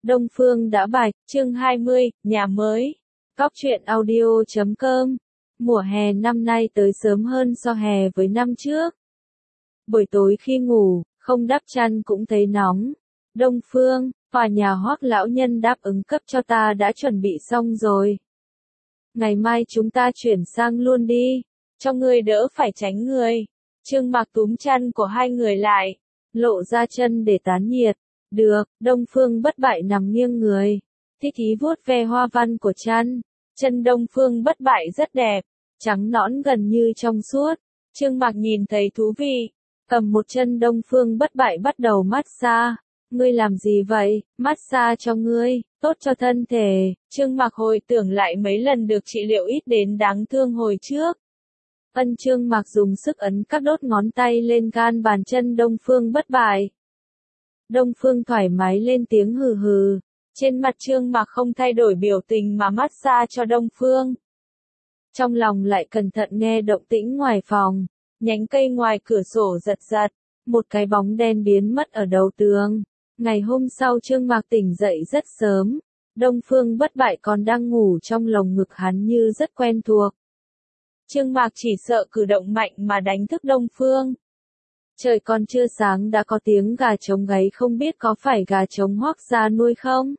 Đông Phương đã bạch, chương 20, nhà mới. Cóc truyện audio.com. Mùa hè năm nay tới sớm hơn so hè với năm trước. Buổi tối khi ngủ, không đắp chăn cũng thấy nóng. Đông Phương, tòa nhà Hoắc lão nhân đáp ứng cấp cho ta đã chuẩn bị xong rồi. Ngày mai chúng ta chuyển sang luôn đi, cho ngươi đỡ phải tránh người. Trương Mạc túm chăn của hai người lại, lộ ra chân để tán nhiệt. Được, Đông Phương bất bại nằm nghiêng người, thích ý vuốt ve hoa văn của chăn. Chân Đông Phương bất bại rất đẹp, trắng nõn gần như trong suốt. Trương Mạc nhìn thấy thú vị, cầm một chân Đông Phương bất bại bắt đầu massage. Ngươi làm gì vậy? Massage cho ngươi, tốt cho thân thể. Trương Mạc hồi tưởng lại mấy lần được trị liệu ít đến đáng thương hồi trước. Trương Mạc dùng sức ấn các đốt ngón tay lên gan bàn chân Đông Phương bất bại. Đông Phương thoải mái lên tiếng hừ hừ. Trên mặt Trương Mạc không thay đổi biểu tình mà massage cho Đông Phương. Trong lòng lại cẩn thận nghe động tĩnh ngoài phòng. Nhánh cây ngoài cửa sổ giật giật. Một cái bóng đen biến mất ở đầu tường. Ngày hôm sau Trương Mạc tỉnh dậy rất sớm. Đông Phương bất bại còn đang ngủ trong lồng ngực hắn như rất quen thuộc. Trương Mạc chỉ sợ cử động mạnh mà đánh thức Đông Phương. Trời còn chưa sáng đã có tiếng gà trống gáy, không biết có phải gà trống Hoắc gia nuôi không?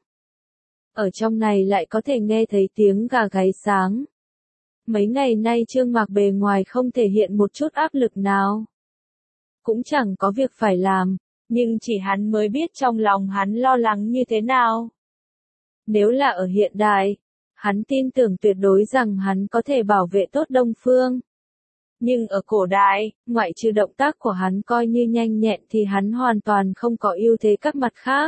Ở trong này lại có thể nghe thấy tiếng gà gáy sáng. Mấy ngày nay Trương Mạc bề ngoài không thể hiện một chút áp lực nào. Cũng chẳng có việc phải làm, nhưng chỉ hắn mới biết trong lòng hắn lo lắng như thế nào. Nếu là ở hiện đại, hắn tin tưởng tuyệt đối rằng hắn có thể bảo vệ tốt Đông Phương. Nhưng ở cổ đại, ngoại trừ động tác của hắn coi như nhanh nhẹn thì hắn hoàn toàn không có ưu thế các mặt khác.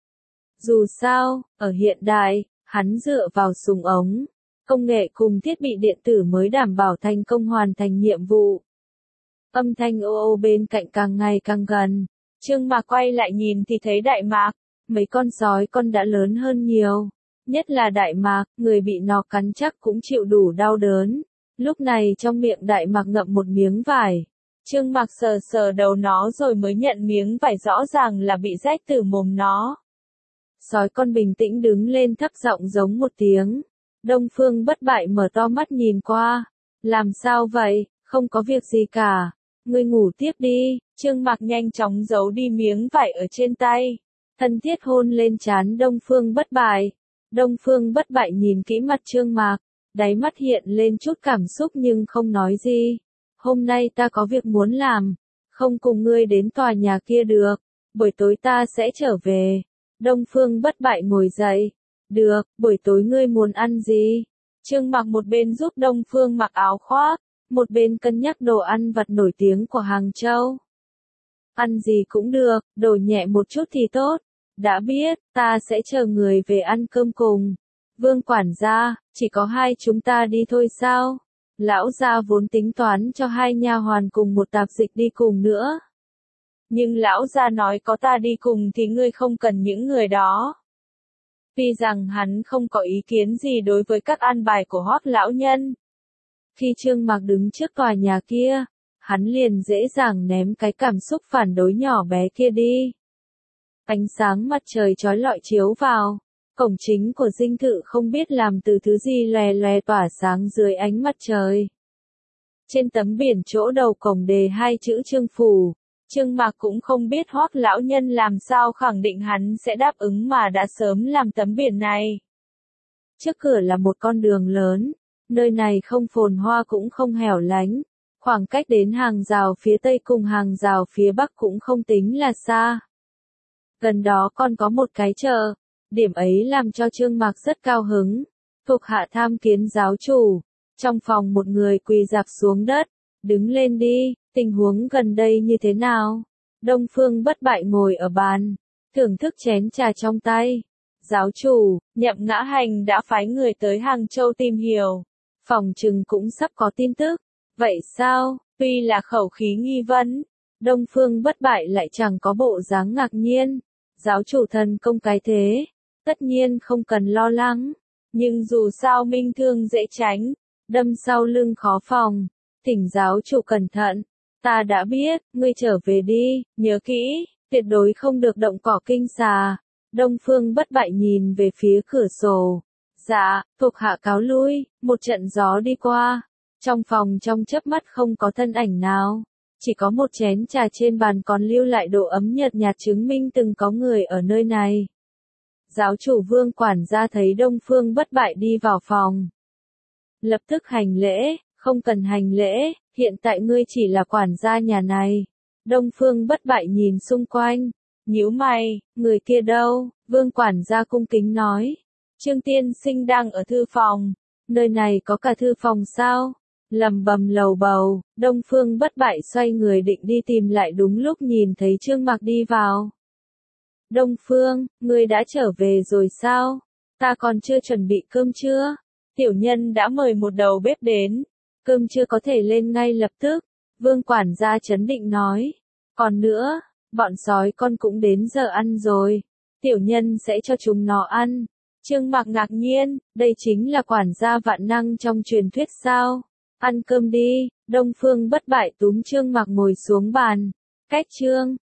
Dù sao, ở hiện đại, hắn dựa vào súng ống, công nghệ cùng thiết bị điện tử mới đảm bảo thành công hoàn thành nhiệm vụ. Âm thanh ô ô bên cạnh càng ngày càng gần. Trương Mạc quay lại nhìn thì thấy Đại Mạc, mấy con sói con đã lớn hơn nhiều. Nhất là Đại Mạc, người bị nó cắn chắc cũng chịu đủ đau đớn. Lúc này trong miệng Đại Mạc ngậm một miếng vải. Trương Mạc sờ sờ đầu nó rồi mới nhận miếng vải rõ ràng là bị rách từ mồm nó. Sói con bình tĩnh đứng lên thấp giọng giống một tiếng. Đông Phương bất bại mở to mắt nhìn qua. Làm sao vậy? Không có việc gì cả. Ngươi ngủ tiếp đi. Trương Mạc nhanh chóng giấu đi miếng vải ở trên tay. Thân thiết hôn lên trán Đông Phương bất bại. Đông Phương bất bại nhìn kỹ mặt Trương Mạc. Đáy mắt hiện lên chút cảm xúc nhưng không nói gì. Hôm nay ta có việc muốn làm. Không cùng ngươi đến tòa nhà kia được. Buổi tối ta sẽ trở về. Đông Phương bất bại ngồi dậy. Được, buổi tối ngươi muốn ăn gì? Trương Mạc một bên giúp Đông Phương mặc áo khoác, một bên cân nhắc đồ ăn vặt nổi tiếng của Hàng Châu. Ăn gì cũng được, đồ nhẹ một chút thì tốt. Đã biết, ta sẽ chờ người về ăn cơm cùng. Vương quản gia, chỉ có hai chúng ta đi thôi sao? Lão gia vốn tính toán cho hai nha hoàn cùng một tạp dịch đi cùng nữa. Nhưng lão gia nói có ta đi cùng thì ngươi không cần những người đó. Vì rằng hắn không có ý kiến gì đối với các an bài của Hoắc lão nhân. Khi Trương Mạc đứng trước tòa nhà kia, hắn liền dễ dàng ném cái cảm xúc phản đối nhỏ bé kia đi. Ánh sáng mặt trời chói lọi chiếu vào. Cổng chính của dinh thự không biết làm từ thứ gì lòe lòe tỏa sáng dưới ánh mặt trời. Trên tấm biển chỗ đầu cổng đề hai chữ Trương phủ. Trương Mạc cũng không biết Hoắc lão nhân làm sao khẳng định hắn sẽ đáp ứng mà đã sớm làm tấm biển này. Trước cửa là một con đường lớn, nơi này không phồn hoa cũng không hẻo lánh, khoảng cách đến hàng rào phía tây cùng hàng rào phía bắc cũng không tính là xa. Gần đó còn có một cái chợ, điểm ấy làm cho Trương Mạc rất cao hứng. Thuộc hạ tham kiến giáo chủ. Trong phòng một người quỳ rạp xuống đất, đứng lên đi. Tình huống gần đây như thế nào? Đông Phương bất bại ngồi ở bàn, thưởng thức chén trà trong tay. Giáo chủ, Nhậm Ngã Hành đã phái người tới Hàng Châu tìm hiểu. Phòng trừng cũng sắp có tin tức. Vậy sao? Tuy là khẩu khí nghi vấn, Đông Phương bất bại lại chẳng có bộ dáng ngạc nhiên. Giáo chủ thần công cái thế, tất nhiên không cần lo lắng. Nhưng dù sao minh thương dễ tránh, đâm sau lưng khó phòng. Thỉnh giáo chủ cẩn thận. Ta đã biết, ngươi trở về đi, nhớ kỹ, tuyệt đối không được động cỏ kinh xà. Đông Phương Bất Bại nhìn về phía cửa sổ. Dạ, thuộc hạ cáo lui, một trận gió đi qua. Trong phòng trong chớp mắt không có thân ảnh nào. Chỉ có một chén trà trên bàn còn lưu lại độ ấm nhợt nhạt chứng minh từng có người ở nơi này. Giáo chủ Vương quản gia thấy Đông Phương Bất Bại đi vào phòng. Lập tức hành lễ, không cần hành lễ, hiện tại ngươi chỉ là quản gia nhà này. Đông Phương Bất Bại nhìn xung quanh, nhíu mày, người kia đâu? Vương quản gia cung kính nói. Trương tiên sinh đang ở thư phòng. Nơi này có cả thư phòng sao? Lầm bầm lầu bầu, Đông Phương Bất Bại xoay người định đi tìm lại đúng lúc nhìn thấy Trương Mặc đi vào. Đông Phương, ngươi đã trở về rồi sao? Ta còn chưa chuẩn bị cơm trưa. Tiểu nhân đã mời một đầu bếp đến. Cơm trưa có thể lên ngay lập tức. Vương quản gia trấn định nói. Còn nữa, bọn sói con cũng đến giờ ăn rồi. Tiểu nhân sẽ cho chúng nó ăn. Trương Mặc ngạc nhiên, đây chính là quản gia vạn năng trong truyền thuyết sao? Ăn cơm đi. Đông Phương Bất Bại túm Trương Mặc ngồi xuống bàn. Cách Trương